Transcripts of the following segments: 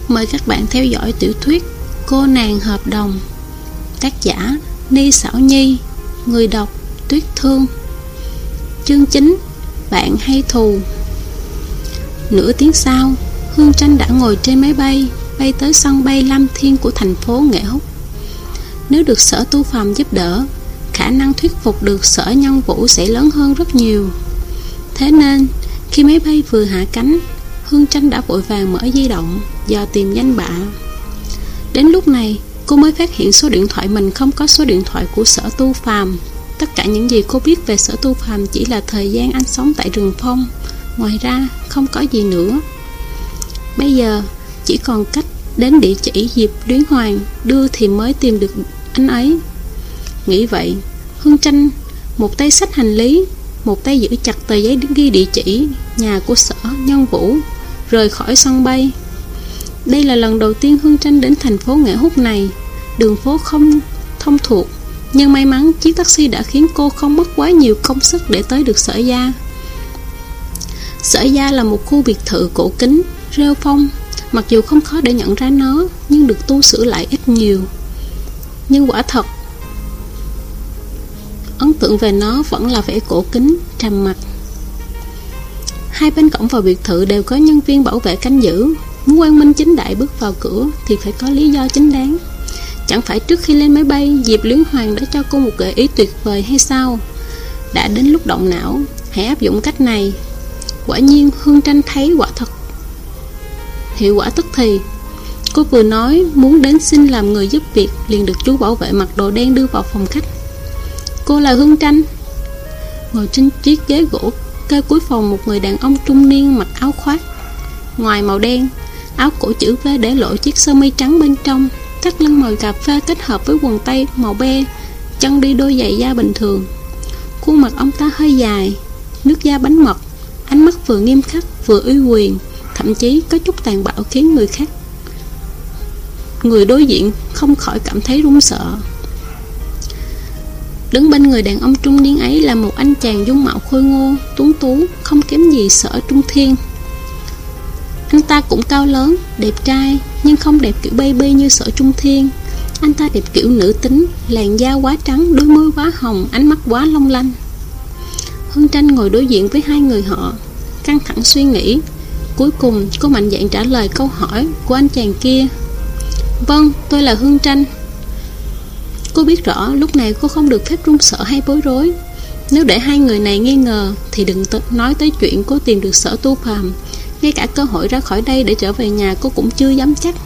Mời các bạn theo dõi tiểu thuyết Cô nàng hợp đồng, tác giả Ni Xảo Nhi, người đọc Tuyết Thương. Chương 9: Bạn hay thù. Nửa tiếng sau, Hương Tranh đã ngồi trên máy bay bay tới sân bay Lam Thiên của thành phố Nghệ Húc. Nếu được Sở Tu Phàm giúp đỡ, khả năng thuyết phục được Sở Nhân Vũ sẽ lớn hơn rất nhiều. Thế nên khi máy bay vừa hạ cánh, Hương Tranh đã vội vàng mở di động dò tìm danh bạ. Đến lúc này, cô mới phát hiện số điện thoại mình không có số điện thoại của Sở Tu Phàm. Tất cả những gì cô biết về Sở Tu Phàm chỉ là thời gian anh sống tại rừng phong, ngoài ra không có gì nữa. Bây giờ chỉ còn cách đến địa chỉ Diệp Luyến Hoàng đưa thì mới tìm được anh ấy. Nghĩ vậy, Hương Tranh một tay xách hành lý, một tay giữ chặt tờ giấy ghi địa chỉ nhà của Sở Nhân Vũ, rời khỏi sân bay. Đây là lần đầu tiên Hương Tranh đến thành phố Nghệ Húc này. Đường phố không thông thuộc, nhưng may mắn chiếc taxi đã khiến cô không mất quá nhiều công sức để tới được Sở Gia. Sở Gia là một khu biệt thự cổ kính, rêu phong. Mặc dù không khó để nhận ra nó, nhưng được tu sửa lại ít nhiều. Nhưng quả thật, ấn tượng về nó vẫn là vẻ cổ kính, trầm mặc. Hai bên cổng vào biệt thự đều có nhân viên bảo vệ canh giữ. Muốn quang minh chính đại bước vào cửa thì phải có lý do chính đáng. Chẳng phải trước khi lên máy bay, Diệp Luyến Hoàng đã cho cô một gợi ý tuyệt vời hay sao? Đã đến lúc động não, hãy áp dụng cách này. Quả nhiên Hương Tranh thấy quả thật hiệu quả tức thì. Cô vừa nói muốn đến xin làm người giúp việc, liền được chú bảo vệ mặc đồ đen đưa vào phòng khách. Cô là Hương Tranh. Ngồi trên chiếc ghế gỗ kê cuối phòng một người đàn ông trung niên mặc áo khoác ngoài màu đen, áo cổ chữ V để lộ chiếc sơ mi trắng bên trong, thắt lưng màu cà phê kết hợp với quần tây màu be, chân đi đôi giày da bình thường. Khuôn mặt ông ta hơi dài, nước da bánh mật, ánh mắt vừa nghiêm khắc vừa uy quyền, thậm chí có chút tàn bạo khiến người đối diện không khỏi cảm thấy run sợ. Đứng bên người đàn ông trung niên ấy là một anh chàng dung mạo khôi ngô, tuấn tú, không kém gì Sở Trung Thiên. Anh ta cũng cao lớn, đẹp trai, nhưng không đẹp kiểu baby như Sở Trung Thiên. Anh ta đẹp kiểu nữ tính, làn da quá trắng, đôi môi quá hồng, ánh mắt quá long lanh. Hương Tranh ngồi đối diện với hai người họ, căng thẳng suy nghĩ. Cuối cùng cô mạnh dạn trả lời câu hỏi của anh chàng kia. Vâng, tôi là Hương Tranh. Cô biết rõ lúc này cô không được phép run sợ hay bối rối. Nếu để hai người này nghi ngờ thì đừng nói tới chuyện cô tìm được Sở Tu Phàm. Ngay cả cơ hội ra khỏi đây để trở về nhà cô cũng chưa dám chắc.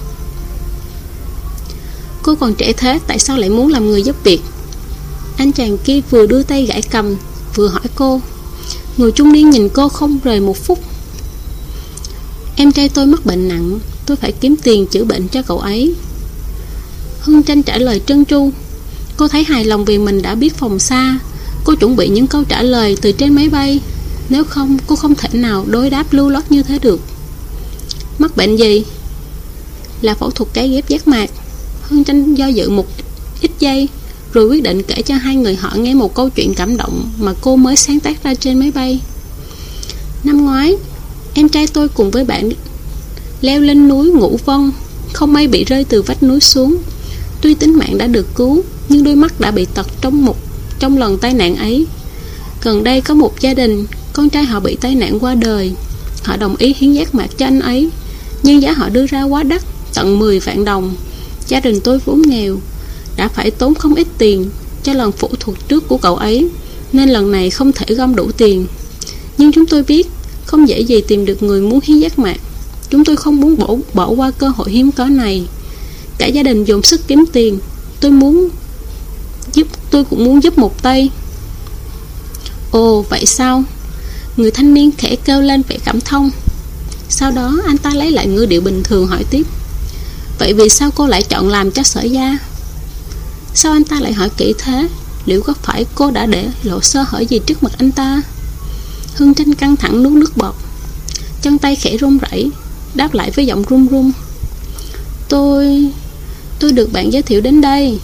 Cô còn trẻ thế, tại sao lại muốn làm người giúp việc? Anh chàng kia vừa đưa tay gãi cầm, vừa hỏi cô. Người trung niên nhìn cô không rời một phút. Em trai tôi mắc bệnh nặng, tôi phải kiếm tiền chữa bệnh cho cậu ấy. Hương Tranh trả lời trơn tru. Cô thấy hài lòng vì mình đã biết phòng xa. Cô chuẩn bị những câu trả lời từ trên máy bay. Nếu không, cô không thể nào đối đáp lưu loát như thế được. Mắc bệnh gì? Là phẫu thuật cấy ghép giác mạc. Hương Tranh do dự một ít giây, rồi quyết định kể cho hai người họ nghe một câu chuyện cảm động mà cô mới sáng tác ra trên máy bay. Năm ngoái, em trai tôi cùng với bạn leo lên núi Ngũ Vân, không may bị rơi từ vách núi xuống. Tuy tính mạng đã được cứu, nhưng đôi mắt đã bị tật trong lần tai nạn ấy. Gần đây có một gia đình, con trai họ bị tai nạn qua đời. Họ đồng ý hiến giác mạc cho anh ấy, nhưng giá họ đưa ra quá đắt, tận 10 vạn đồng. Gia đình tôi vốn nghèo, đã phải tốn không ít tiền cho lần phẫu thuật trước của cậu ấy, nên lần này không thể gom đủ tiền. Nhưng chúng tôi biết không dễ gì tìm được người muốn hiến giác mạc. Chúng tôi không muốn bỏ qua cơ hội hiếm có này. Cả gia đình dồn sức kiếm tiền. Tôi cũng muốn giúp một tay. Ồ, vậy sao? Người thanh niên khẽ kêu lên vẻ cảm thông. Sau đó anh ta lấy lại ngữ điệu bình thường hỏi tiếp. Vậy vì sao cô lại chọn làm cho Sở Gia? Sao anh ta lại hỏi kỹ thế? Liệu có phải cô đã để lộ sơ hở gì trước mặt anh ta? Hương Tranh căng thẳng nuốt nước bọt, chân tay khẽ run rẩy, đáp lại với giọng run run. Tôi được bạn giới thiệu đến đây.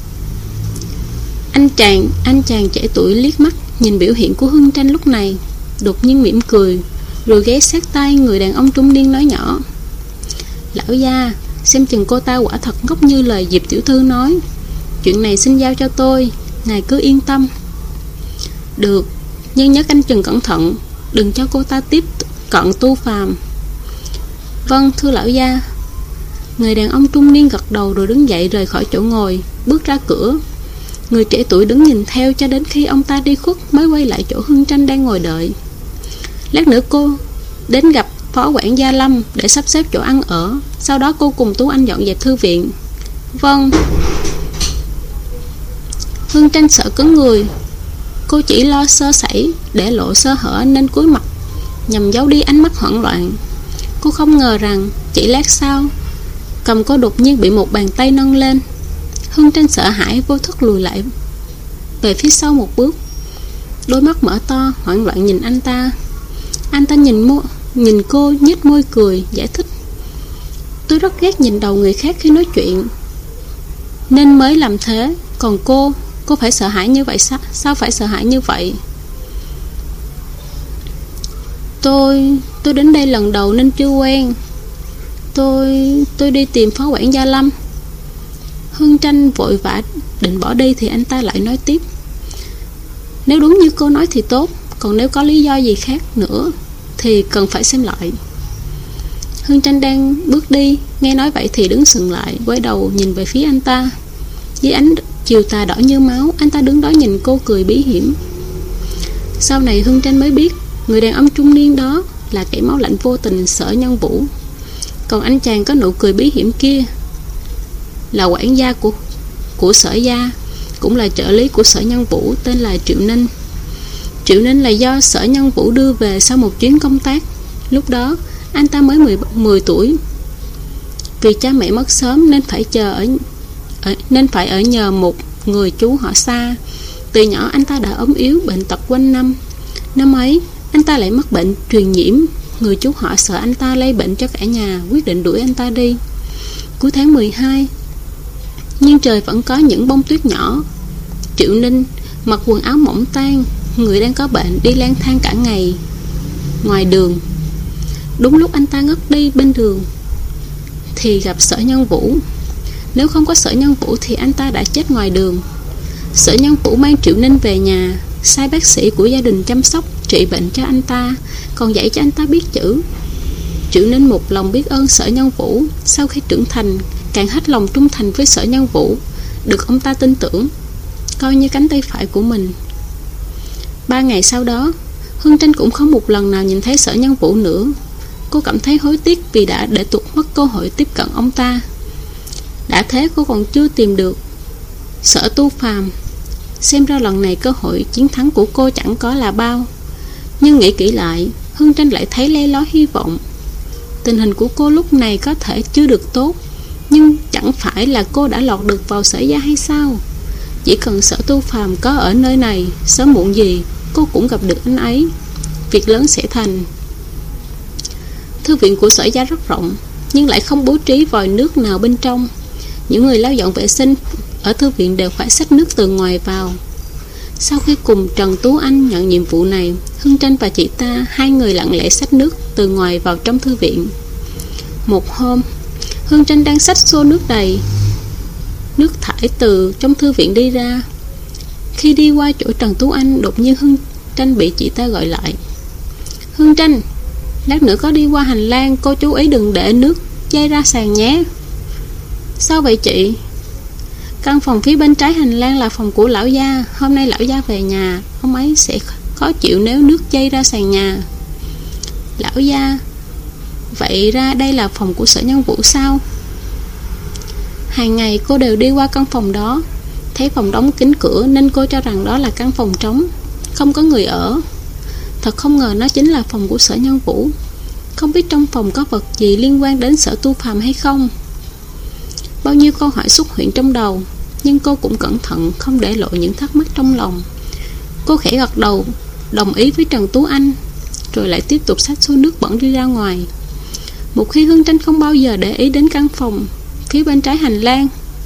Anh chàng trẻ tuổi liếc mắt nhìn biểu hiện của Hương Tranh lúc này, đột nhiên mỉm cười, rồi ghé sát tai người đàn ông trung niên nói nhỏ. Lão gia, xem chừng cô ta quả thật ngốc như lời Diệp tiểu thư nói. Chuyện này xin giao cho tôi, ngài cứ yên tâm. Được, nhưng nhớ canh chừng cẩn thận, đừng cho cô ta tiếp cận Tu Phàm. Vâng, thưa lão gia. Người đàn ông trung niên gật đầu rồi đứng dậy rời khỏi chỗ ngồi, bước ra cửa. Người trẻ tuổi đứng nhìn theo cho đến khi ông ta đi khuất mới quay lại chỗ Hương Tranh đang ngồi đợi. Lát nữa cô đến gặp phó quản gia Lâm để sắp xếp chỗ ăn ở. Sau đó cô cùng Tú Anh dọn dẹp thư viện. Vâng. Hương Tranh sợ cứng người. Cô chỉ lo sơ sẩy, để lộ sơ hở nên cúi mặt nhằm giấu đi ánh mắt hoảng loạn. Cô không ngờ rằng chỉ lát sau, cầm cô đột nhiên bị một bàn tay nâng lên. Hương Tranh sợ hãi vô thức lùi lại về phía sau một bước. Đôi mắt mở to hoảng loạn nhìn anh ta. Anh ta nhìn cô nhếch môi cười, giải thích: Tôi rất ghét nhìn đầu người khác khi nói chuyện, nên mới làm thế. Còn cô phải sợ hãi như vậy sao? Sao phải sợ hãi như vậy? Tôi đến đây lần đầu nên chưa quen. Tôi đi tìm phó quản gia Lâm. Hương Tranh vội vã định bỏ đi thì anh ta lại nói tiếp: Nếu đúng như cô nói thì tốt, còn nếu có lý do gì khác nữa thì cần phải xem lại. Hương Tranh đang bước đi, nghe nói vậy thì đứng sững lại, quay đầu nhìn về phía anh ta. Dưới ánh chiều tà đỏ như máu, anh ta đứng đó nhìn cô cười bí hiểm. Sau này Hương Tranh mới biết người đàn ông trung niên đó là kẻ máu lạnh vô tình Sở Nhân Vũ. Còn anh chàng có nụ cười bí hiểm kia là quản gia của Sở gia, cũng là trợ lý của Sở Nhân Vũ, tên là Triệu Ninh. Triệu Ninh là do Sở Nhân Vũ đưa về sau một chuyến công tác. Lúc đó anh ta mới 10 tuổi. Vì cha mẹ mất sớm nên phải ở nhờ một người chú họ xa. Từ nhỏ anh ta đã ốm yếu, bệnh tật quanh năm. Năm ấy anh ta lại mắc bệnh truyền nhiễm. Người chú họ sợ anh ta lây bệnh cho cả nhà, quyết định đuổi anh ta đi. Cuối tháng 12, nhưng trời vẫn có những bông tuyết nhỏ. Triệu Ninh mặc quần áo mỏng tang, người đang có bệnh, đi lang thang cả ngày ngoài đường. Đúng lúc anh ta ngất đi bên đường thì gặp Sở Nhân Vũ. Nếu không có Sở Nhân Vũ thì anh ta đã chết ngoài đường. Sở Nhân Vũ mang Triệu Ninh về nhà, sai bác sĩ của gia đình chăm sóc trị bệnh cho anh ta, còn dạy cho anh ta biết chữ. Triệu Ninh một lòng biết ơn Sở Nhân Vũ. Sau khi trưởng thành, càng hết lòng trung thành với Sở Nhân Vũ, được ông ta tin tưởng, coi như cánh tay phải của mình. 3 ngày sau đó, Hương Tranh cũng không một lần nào nhìn thấy Sở Nhân Vũ nữa. Cô cảm thấy hối tiếc vì đã để tuột mất cơ hội tiếp cận ông ta. Đã thế cô còn chưa tìm được Sở Tu Phàm. Xem ra lần này cơ hội chiến thắng của cô chẳng có là bao. Nhưng nghĩ kỹ lại, Hương Tranh lại thấy le lói hy vọng. Tình hình của cô lúc này có thể chưa được tốt, nhưng chẳng phải là cô đã lọt được vào Sở gia hay sao? Chỉ cần Sở Tu Phàm có ở nơi này, sớm muộn gì cô cũng gặp được anh ấy. Việc lớn sẽ thành. Thư viện của Sở gia rất rộng, nhưng lại không bố trí vòi nước nào bên trong. Những người lau dọn vệ sinh ở thư viện đều phải xách nước từ ngoài vào. Sau khi cùng Trần Tú Anh nhận nhiệm vụ này, Hương Tranh và chị ta, hai người lặng lẽ xách nước từ ngoài vào trong thư viện. Một hôm, Hương Tranh đang xách xô nước đầy nước thải từ trong thư viện đi ra. Khi đi qua chỗ Trần Tú Anh, đột nhiên Hương Tranh bị chị ta gọi lại. Hương Tranh, lát nữa có đi qua hành lang, cô chú ý đừng để nước dây ra sàn nhé. Sao vậy chị? Căn phòng phía bên trái hành lang là phòng của lão gia. Hôm nay lão gia về nhà, ông ấy sẽ khó chịu nếu nước dây ra sàn nhà. Lão gia? Vậy ra đây là phòng của Sở Nhân Vũ sao? Hàng ngày cô đều đi qua căn phòng đó, thấy phòng đóng kín cửa nên cô cho rằng đó là căn phòng trống, không có người ở. Thật không ngờ nó chính là phòng của Sở Nhân Vũ. Không biết trong phòng có vật gì liên quan đến Sở Tu Phàm hay không. Bao nhiêu câu hỏi xuất hiện trong đầu, nhưng cô cũng cẩn thận không để lộ những thắc mắc trong lòng. Cô khẽ gật đầu đồng ý với Trần Tú Anh, rồi lại tiếp tục xách xô nước bẩn đi ra ngoài. Một khi Hương Tranh không bao giờ để ý đến căn phòng phía bên trái hành lang,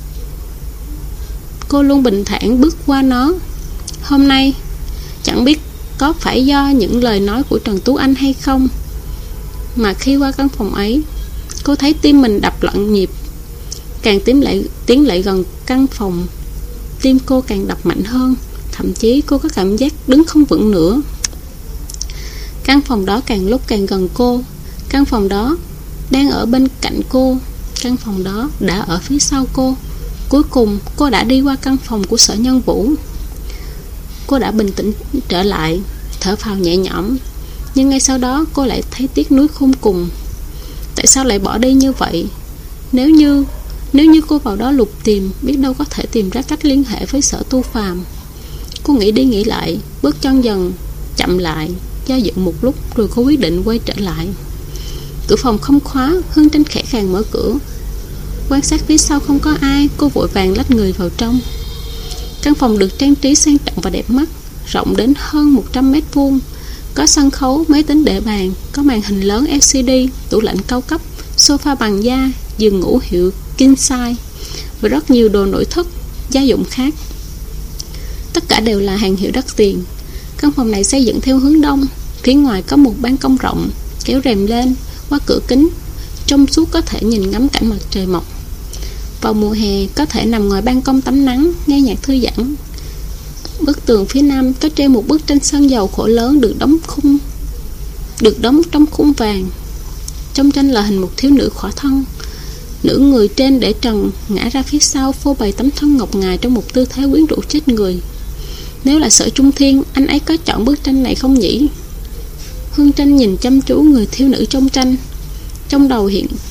cô luôn bình thản bước qua nó. Hôm nay chẳng biết có phải do những lời nói của Trần Tú Anh hay không, mà khi qua căn phòng ấy, Cô thấy tim mình đập loạn nhịp. Càng tiến lại gần căn phòng, tim cô càng đập mạnh hơn. Thậm chí cô có cảm giác đứng không vững nữa. Căn phòng đó càng lúc càng gần cô. Căn phòng đó đang ở bên cạnh cô. Căn phòng đó đã ở phía sau cô. Cuối cùng cô đã đi qua căn phòng của Sở Nhân Vũ. Cô đã bình tĩnh trở lại, thở phào nhẹ nhõm. Nhưng ngay sau đó cô lại thấy tiếc nuối khôn cùng. Tại sao lại bỏ đi như vậy? Nếu như cô vào đó lục tìm, biết đâu có thể tìm ra cách liên hệ với Sở Tu Phàm. Cô nghĩ đi nghĩ lại, bước chân dần chậm lại, do dự một lúc rồi cô quyết định quay trở lại. Cửa phòng không khóa. Hương Tranh khẽ khàng mở cửa. Quan sát phía sau không có ai, cô vội vàng lách người vào trong. Căn phòng được trang trí sang trọng và đẹp mắt, rộng đến hơn 100 mét vuông. Có sân khấu, máy tính để bàn, có màn hình lớn LCD, tủ lạnh cao cấp, sofa bằng da, giường ngủ hiệu king size và rất nhiều đồ nội thất, gia dụng khác. Tất cả đều là hàng hiệu đắt tiền. Căn phòng này xây dựng theo hướng đông. Phía ngoài có một ban công rộng, kéo rèm lên, qua cửa kính trong suốt có thể nhìn ngắm cảnh mặt trời mọc. Vào mùa hè có thể nằm ngoài ban công tắm nắng, nghe nhạc thư giãn. Bức tường phía nam có treo một bức tranh sơn dầu khổ lớn được đóng trong khung vàng. Trong tranh là hình một thiếu nữ khỏa thân. Nửa người trên để trần, ngã ra phía sau, phô bày tấm thân ngọc ngà trong một tư thế quyến rũ chết người. Nếu là Sở Trung Thiên, anh ấy có chọn bức tranh này không nhỉ? Hương Tranh nhìn chăm chú người thiếu nữ trong tranh. Trong đầu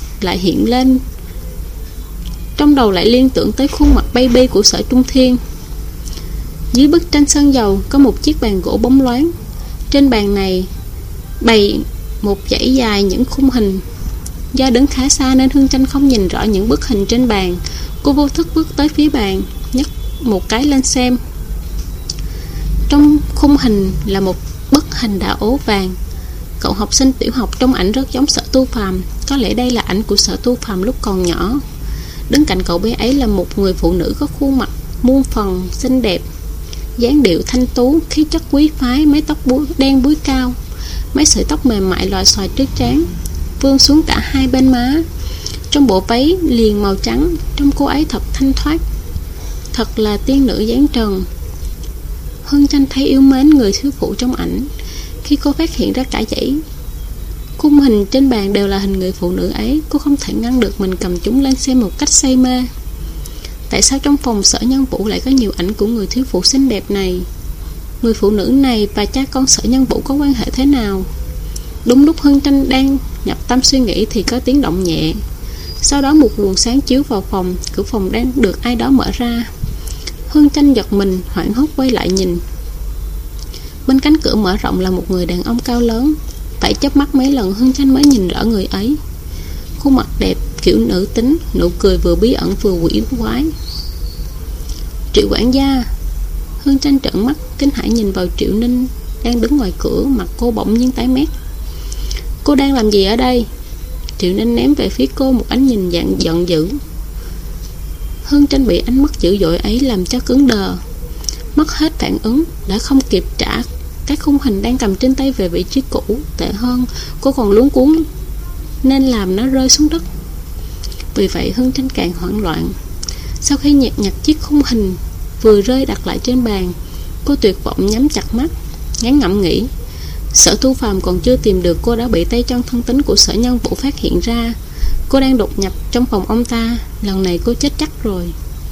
lại liên tưởng tới khuôn mặt baby của Sở Trung Thiên. Dưới bức tranh sơn dầu có một chiếc bàn gỗ bóng loáng. Trên bàn này bày một dãy dài những khung hình. Do đứng khá xa nên Hương Tranh không nhìn rõ những bức hình trên bàn. Cô vô thức bước tới phía bàn, nhấc một cái lên xem. Trong khung hình là một bức hình đã ố vàng. Cậu học sinh tiểu học trong ảnh rất giống Sở Tu Phàm. Có lẽ đây là ảnh của Sở Tu Phàm lúc còn nhỏ. Đứng cạnh cậu bé ấy là một người phụ nữ có khuôn mặt muôn phần xinh đẹp, dáng điệu thanh tú, khí chất quý phái, mái tóc đen búi cao, mấy sợi tóc mềm mại lòa xòa trước trán, vương xuống cả hai bên má. Trong bộ váy liền màu trắng, trông cô ấy thật thanh thoát, thật là tiên nữ dáng trần. Hương Tranh thấy yêu mến người thiếu phụ trong ảnh. Khi cô phát hiện ra cả dãy khung hình trên bàn đều là hình người phụ nữ ấy, cô không thể ngăn được mình cầm chúng lên xem một cách say mê. Tại sao trong phòng Sở Nhân Vũ lại có nhiều ảnh của người thiếu phụ xinh đẹp này? Người phụ nữ này và cha con Sở Nhân Vũ có quan hệ thế nào? Đúng lúc Hương Tranh đang nhập tâm suy nghĩ thì có tiếng động nhẹ. Sau đó một luồng sáng chiếu vào phòng. Cửa phòng đang được ai đó mở ra. Hương Tranh giật mình, hoảng hốt quay lại nhìn. Bên cánh cửa mở rộng là một người đàn ông cao lớn. Phải chớp mắt mấy lần Hương Tranh mới nhìn rõ người ấy. Khuôn mặt đẹp kiểu nữ tính, nụ cười vừa bí ẩn vừa quỷ quái. Triệu quản gia. Hương Tranh trợn mắt kinh hãi nhìn vào Triệu Ninh đang đứng ngoài cửa. Mặt cô bỗng nhiên tái mét. Cô đang làm gì ở đây? Triệu Ninh ném về phía cô một ánh nhìn dạng giận dữ. Hương Tranh bị ánh mắt dữ dội ấy làm cho cứng đờ, mất hết phản ứng, đã không kịp trả các khung hình đang cầm trên tay về vị trí cũ. Tệ hơn, cô còn luống cuống nên làm nó rơi xuống đất. Vì vậy Hương Tranh càng hoảng loạn. Sau khi nhặt chiếc khung hình vừa rơi đặt lại trên bàn, cô tuyệt vọng nhắm chặt mắt, ngán ngẩm nghĩ. Sở Tu Phàm còn chưa tìm được cô đã bị tay chân thân tín của Sở Nhân Vũ phát hiện ra. Cô đang đột nhập trong phòng ông ta. Lần này cô chết chắc rồi.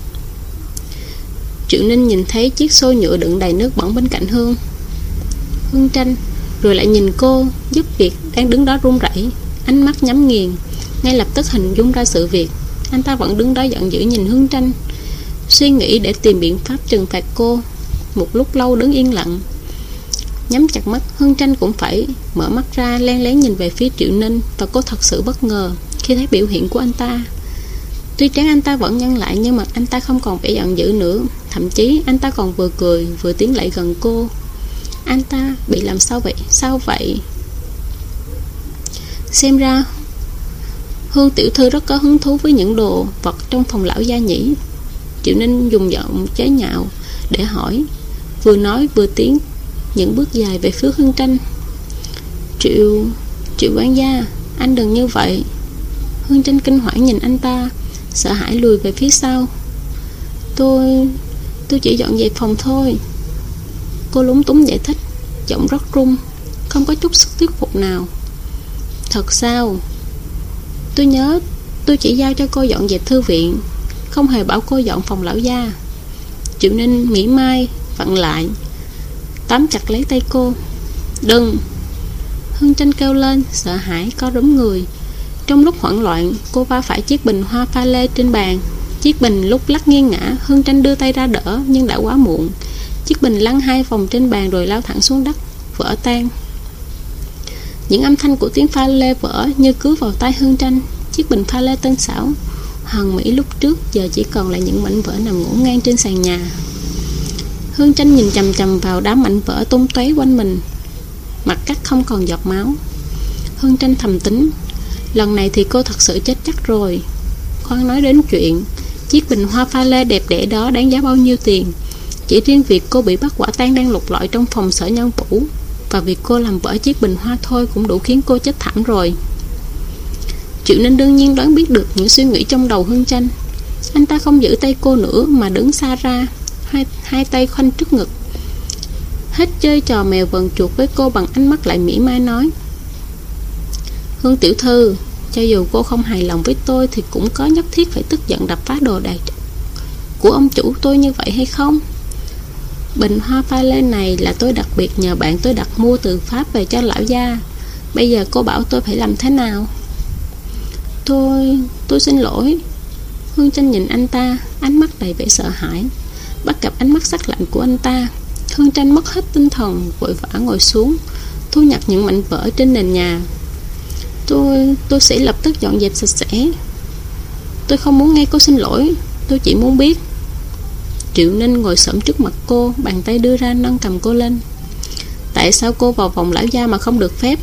Triệu Ninh nhìn thấy chiếc xô nhựa đựng đầy nước bẩn bên cạnh Hương Tranh, rồi lại nhìn cô giúp việc đang đứng đó run rẩy, ánh mắt nhắm nghiền. Ngay lập tức hình dung ra sự việc. Anh ta vẫn đứng đó giận dữ nhìn Hương Tranh, suy nghĩ để tìm biện pháp trừng phạt cô. Một lúc lâu đứng yên lặng, nhắm chặt mắt. Hương Tranh cũng phải mở mắt ra, len lén nhìn về phía Triệu Ninh. Và cô thật sự bất ngờ khi thấy biểu hiện của anh ta. Tuy trán anh ta vẫn nhăn lại, nhưng mặt anh ta không còn vẻ giận dữ nữa. Thậm chí anh ta còn vừa cười vừa tiến lại gần cô. Anh ta bị làm sao vậy? Sao vậy? Xem ra Hương tiểu thư rất có hứng thú với những đồ vật trong phòng lão gia nhỉ? Triệu Ninh dùng giọng chế nhạo để hỏi, vừa nói vừa tiến những bước dài về phía Hương Tranh. Triệu quản gia, anh đừng như vậy. Hương Tranh kinh hoảng nhìn anh ta, sợ hãi lùi về phía sau. Tôi chỉ dọn dẹp phòng thôi. Cô lúng túng giải thích, giọng rất run, không có chút sức thuyết phục nào. Thật sao? Tôi nhớ tôi chỉ giao cho cô dọn dẹp thư viện, không hề bảo cô dọn phòng lão gia. Triệu Ninh mỉa mai vặn lại, tóm chặt lấy tay cô. Đừng! Hương Tranh kêu lên, sợ hãi co rúm người. Trong lúc hoảng loạn, cô va phải chiếc bình hoa pha lê trên bàn. Chiếc bình lúc lắc nghiêng ngã. Hương Tranh đưa tay ra đỡ, nhưng đã quá muộn. Chiếc bình lăn 2 vòng trên bàn rồi lao thẳng xuống đất, vỡ tan. Những âm thanh của tiếng pha lê vỡ như cứu vào tai Hương Tranh. Chiếc bình pha lê tinh xảo hoàn mỹ lúc trước giờ chỉ còn lại những mảnh vỡ nằm ngổn ngang trên sàn nhà. Hương Tranh nhìn chằm chằm vào đám mảnh vỡ tung tóe quanh mình, mặt cắt không còn giọt máu. Hương Tranh thầm tính, lần này thì cô thật sự chết chắc rồi. Khoan nói đến chuyện chiếc bình hoa pha lê đẹp đẽ đó đáng giá bao nhiêu tiền. Chỉ riêng việc cô bị bắt quả tang đang lục lọi trong phòng Sở Nhân Vũ, và việc cô làm vỡ chiếc bình hoa thôi cũng đủ khiến cô chết thảm rồi. Triệu Ninh đương nhiên đoán biết được những suy nghĩ trong đầu Hương Tranh. Anh ta không giữ tay cô nữa mà đứng xa ra, hai tay khoanh trước ngực, hết chơi trò mèo vờn chuột với cô bằng ánh mắt lại mỉa mai nói: Hương tiểu thư, cho dù cô không hài lòng với tôi thì cũng có nhất thiết phải tức giận đập phá đồ đạc của ông chủ tôi như vậy hay không? Bình hoa pha lê này là tôi đặc biệt nhờ bạn tôi đặt mua từ Pháp về cho lão gia. Bây giờ cô bảo tôi phải làm thế nào? Tôi xin lỗi. Hương Tranh nhìn anh ta, ánh mắt đầy vẻ sợ hãi. Bắt gặp ánh mắt sắc lạnh của anh ta, Hương Tranh mất hết tinh thần, vội vã ngồi xuống, thu nhặt những mảnh vỡ trên nền nhà. Tôi sẽ lập tức dọn dẹp sạch sẽ. Tôi không muốn nghe cô xin lỗi, tôi chỉ muốn biết. Triệu Ninh ngồi xổm trước mặt cô, bàn tay đưa ra nâng cầm cô lên. Tại sao cô vào phòng lão gia mà không được phép?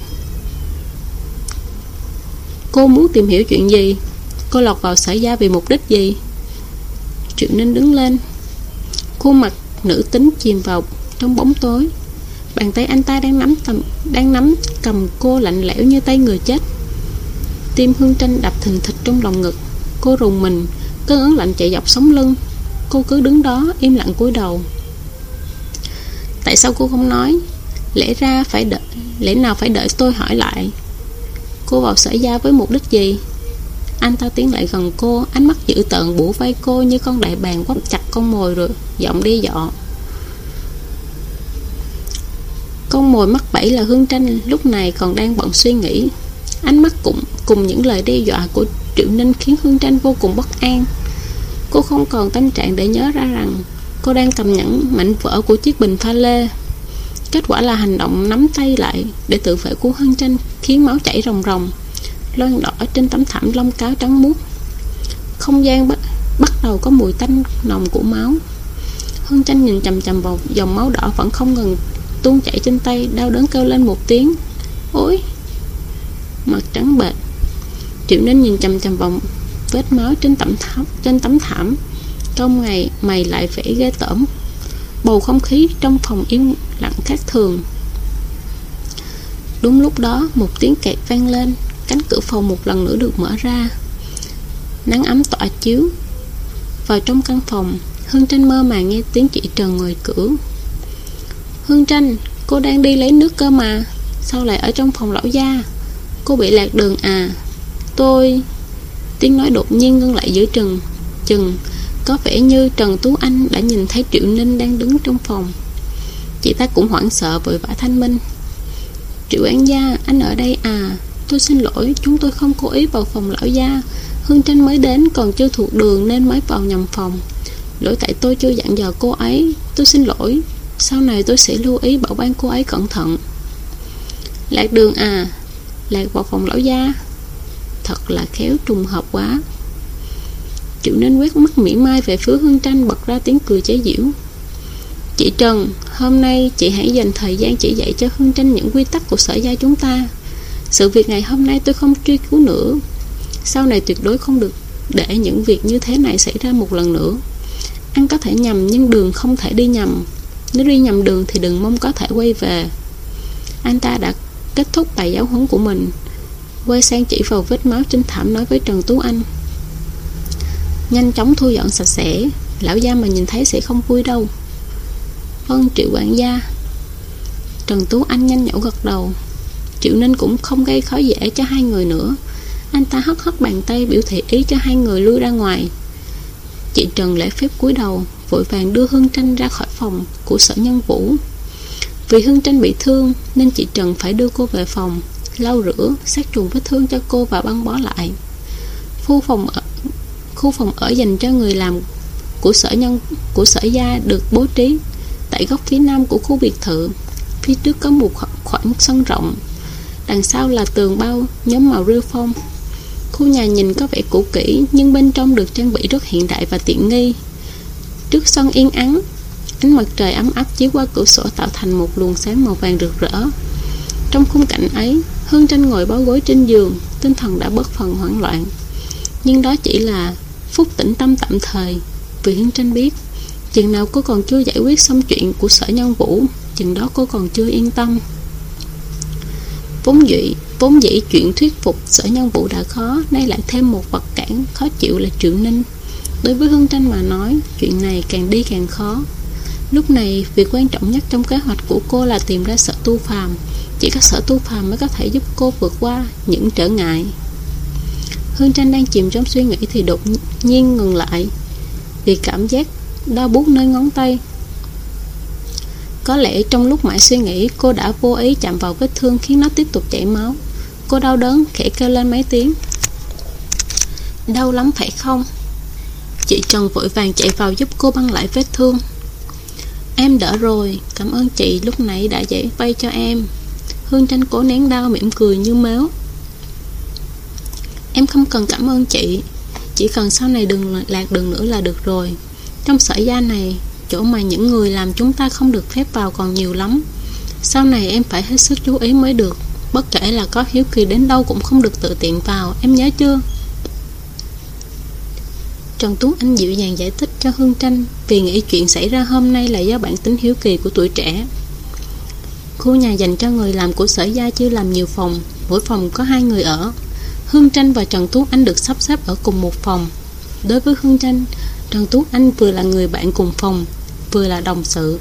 Cô muốn tìm hiểu chuyện gì? Cô lọt vào Sở gia vì mục đích gì? Triệu Ninh đứng lên, khuôn mặt nữ tính chìm vào trong bóng tối. Bàn tay anh ta đang nắm cầm cô lạnh lẽo như tay người chết. Tim Hương Tranh đập thình thịch trong lòng ngực. Cô rùng mình, cơn ớn lạnh chạy dọc sống lưng. Cô cứ đứng đó im lặng cúi đầu. Tại sao cô không nói? Lẽ nào phải đợi tôi hỏi lại? Cô vào Sở gia với mục đích gì? Anh ta tiến lại gần cô, ánh mắt dữ tợn bủa vai cô như con đại bàng quắp chặt con mồi, rồi giọng đe dọa. Con mồi mắc bẫy là Hương Tranh lúc này còn đang bận suy nghĩ. Ánh mắt cùng những lời đe dọa của Triệu Ninh khiến Hương Tranh vô cùng bất an. Cô không còn tâm trạng để nhớ ra rằng cô đang cầm những mảnh vỡ của chiếc bình pha lê. Kết quả là hành động nắm tay lại để tự vệ của Hương Tranh khiến máu chảy ròng ròng, loang đỏ trên tấm thảm lông cáo trắng muốt. Không gian bắt đầu có mùi tanh nồng của máu. Hương Tranh nhìn chằm chằm vào dòng máu đỏ vẫn không ngừng tuôn chảy trên tay, đau đớn kêu lên một tiếng: Ôi! Mặt trắng bệch. Triệu Ninh nhìn chằm chằm vào vết máu trên tấm thảm, trong ngày mày lại vẻ ghê tởm. Bầu không khí trong phòng yên lặng khác thường. Đúng lúc đó, một tiếng kẹt vang lên, cánh cửa phòng một lần nữa được mở ra. Nắng ấm tỏa chiếu vào trong căn phòng. Hương Tranh mơ màng nghe tiếng chị Trần ngoài cửa. Hương Tranh, cô đang đi lấy nước cơ mà, sao lại ở trong phòng lão gia? Cô bị lạc đường à? Tiếng nói đột nhiên ngưng lại giữa chừng. Có vẻ như Trần Tú Anh đã nhìn thấy Triệu Ninh đang đứng trong phòng. Chị ta cũng hoảng sợ vội vã thanh minh: Triệu quản gia, anh ở đây à? Tôi xin lỗi, chúng tôi không cố ý vào phòng lão gia. Hương Tranh mới đến còn chưa thuộc đường nên mới vào nhầm phòng. Lỗi tại tôi chưa dặn dò cô ấy. Tôi xin lỗi, sau này tôi sẽ lưu ý bảo ban cô ấy cẩn thận. Lạc đường à? Lạc vào phòng lão gia? Thật là khéo trùng hợp quá. Triệu Ninh quét mắt mỉa mai về phía Hương Tranh, bật ra tiếng cười chế giễu. Chị Trần, hôm nay chị hãy dành thời gian chỉ dạy cho Hương Tranh những quy tắc của Sở gia chúng ta. Sự việc ngày hôm nay tôi không truy cứu nữa. Sau này tuyệt đối không được để những việc như thế này xảy ra một lần nữa. Ăn có thể nhầm nhưng đường không thể đi nhầm. Nếu đi nhầm đường thì đừng mong có thể quay về. Anh ta đã kết thúc bài giáo huấn của mình. quay sang chỉ vào vết máu trên thảm nói với Trần Tú Anh: Nhanh chóng thu dọn sạch sẽ, lão gia mà nhìn thấy sẽ không vui đâu. Vâng, Triệu quản gia. Trần Tú Anh nhanh nhẩu gật đầu. Triệu Ninh cũng không gây khó dễ cho hai người nữa. Anh ta hất hất bàn tay biểu thị ý cho hai người lui ra ngoài. Chị Trần lễ phép cúi đầu, vội vàng đưa Hương Tranh ra khỏi phòng của Sở Nhân Vũ. Vì Hương Tranh bị thương nên chị Trần phải đưa cô về phòng, lau rửa, sát trùng vết thương cho cô và băng bó lại. Khu phòng ở dành cho người làm của Sở Gia được bố trí tại góc phía nam của khu biệt thự. Phía trước có một khoảng sân rộng, đằng sau là tường bao nhóm màu rêu phong. Khu nhà nhìn có vẻ cũ kỹ, nhưng bên trong được trang bị rất hiện đại và tiện nghi. Trước sân yên ắng, ánh mặt trời ấm áp chiếu qua cửa sổ tạo thành một luồng sáng màu vàng rực rỡ. Trong khung cảnh ấy, Hương Tranh ngồi bó gối trên giường, tinh thần đã bớt phần hoảng loạn. Nhưng đó chỉ là phút tĩnh tâm tạm thời, vì Hương Tranh biết chừng nào cô còn chưa giải quyết xong chuyện của Sở Nhân Vũ, chừng đó cô còn chưa yên tâm. Vốn dĩ chuyện thuyết phục Sở Nhân Vũ đã khó, nay lại thêm một vật cản khó chịu là Triệu Ninh. Đối với Hương Tranh mà nói, chuyện này càng đi càng khó. Lúc này, việc quan trọng nhất trong kế hoạch của cô là tìm ra Sở Tu Phàm. Chỉ có Sở Tu Phàm mới có thể giúp cô vượt qua những trở ngại. Hương Tranh đang chìm trong suy nghĩ thì đột nhiên ngừng lại vì cảm giác đau buốt nơi ngón tay. Có lẽ trong lúc mãi suy nghĩ, cô đã vô ý chạm vào vết thương khiến nó tiếp tục chảy máu. Cô đau đớn khẽ kêu lên mấy tiếng. Đau lắm phải không? Chị Trần vội vàng chạy vào giúp cô băng lại vết thương. Em đỡ rồi, cảm ơn chị lúc nãy đã giải vây cho em. Hương Tranh cố nén đau mỉm cười như mếu. Em không cần cảm ơn chị, chỉ cần sau này đừng lạc đường nữa là được rồi. Trong Sở Gia này, chỗ mà những người làm chúng ta không được phép vào còn nhiều lắm. Sau này em phải hết sức chú ý mới được. Bất kể là có hiếu kỳ đến đâu cũng không được tự tiện vào, em nhớ chưa? Trần Tú Anh dịu dàng giải thích cho Hương Tranh, vì nghĩ chuyện xảy ra hôm nay là do bản tính hiếu kỳ của tuổi trẻ. Khu nhà dành cho người làm của Sở Gia chia làm nhiều phòng, mỗi phòng có 2 người ở. Hương Tranh và Trần Tú Anh được sắp xếp ở cùng một phòng. Đối với Hương Tranh, Trần Tú Anh vừa là người bạn cùng phòng, vừa là đồng sự.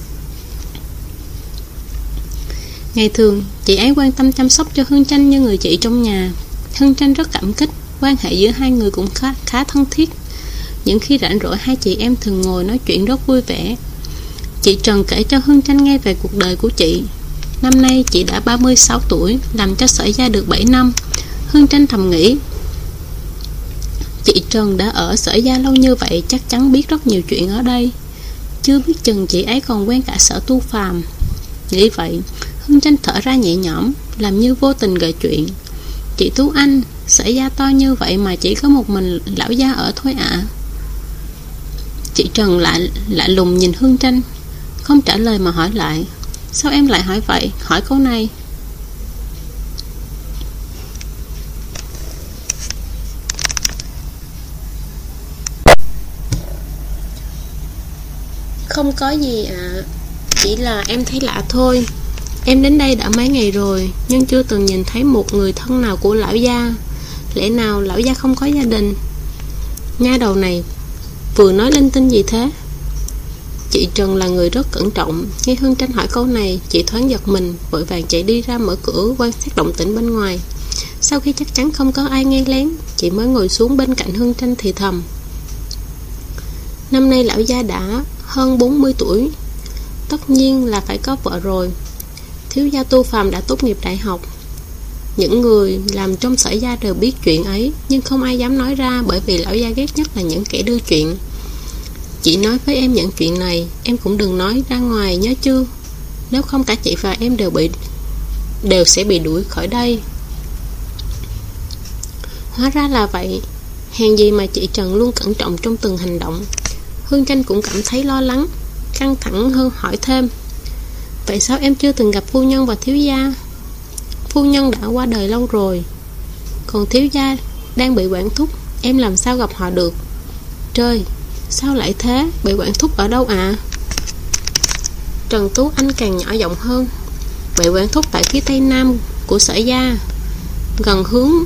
Ngày thường, chị ấy quan tâm chăm sóc cho Hương Tranh như người chị trong nhà. Hương Tranh rất cảm kích, quan hệ giữa hai người cũng khá thân thiết. Những khi rảnh rỗi, hai chị em thường ngồi nói chuyện rất vui vẻ. Chị Trần kể cho Hương Tranh nghe về cuộc đời của chị. Năm nay chị đã 36 tuổi, làm cho Sở Gia được 7 năm. Hương Tranh thầm nghĩ, chị Trần đã ở Sở Gia lâu như vậy, chắc chắn biết rất nhiều chuyện ở đây. Chưa biết chừng chị ấy còn quen cả Sở Tu Phàm. Nghĩ vậy, Hương Tranh thở ra nhẹ nhõm, làm như vô tình gợi chuyện. Chị Tú Anh, Sở Gia to như vậy mà chỉ có một mình lão gia ở thôi ạ. Chị Trần lại lùng nhìn Hương Tranh, không trả lời mà hỏi lại. Sao em lại hỏi vậy? Hỏi câu này. Không có gì ạ. Chỉ là em thấy lạ thôi. Em đến đây đã mấy ngày rồi, nhưng chưa từng nhìn thấy một người thân nào của lão gia. Lẽ nào lão gia không có gia đình? Nha đầu này vừa nói linh tinh gì thế? Chị Trần là người rất cẩn trọng. Nghe Hương Tranh hỏi câu này, chị thoáng giật mình, vội vàng chạy đi ra mở cửa quan sát động tĩnh bên ngoài. Sau khi chắc chắn không có ai nghe lén, chị mới ngồi xuống bên cạnh Hương Tranh thì thầm. Năm nay lão gia đã hơn 40 tuổi, tất nhiên là phải có vợ rồi. Thiếu gia Tu Phàm đã tốt nghiệp đại học. Những người làm trong Sở Gia đều biết chuyện ấy, nhưng không ai dám nói ra, bởi vì lão gia ghét nhất là những kẻ đưa chuyện. Chị nói với em những chuyện này, em cũng đừng nói ra ngoài nhớ chưa? Nếu không cả chị và em đều sẽ bị đuổi khỏi đây. Hóa ra là vậy. Hèn gì mà chị Trần luôn cẩn trọng trong từng hành động. Hương Tranh cũng cảm thấy lo lắng, căng thẳng hơn, hỏi thêm. Vậy sao em chưa từng gặp phu nhân và thiếu gia? Phu nhân đã qua đời lâu rồi, còn thiếu gia đang bị quản thúc, em làm sao gặp họ được? Trời, sao lại thế? Bị quản thúc ở đâu ạ? Trần Tú Anh càng nhỏ giọng hơn. Bị quản thúc tại phía tây nam của Sở Gia, gần hướng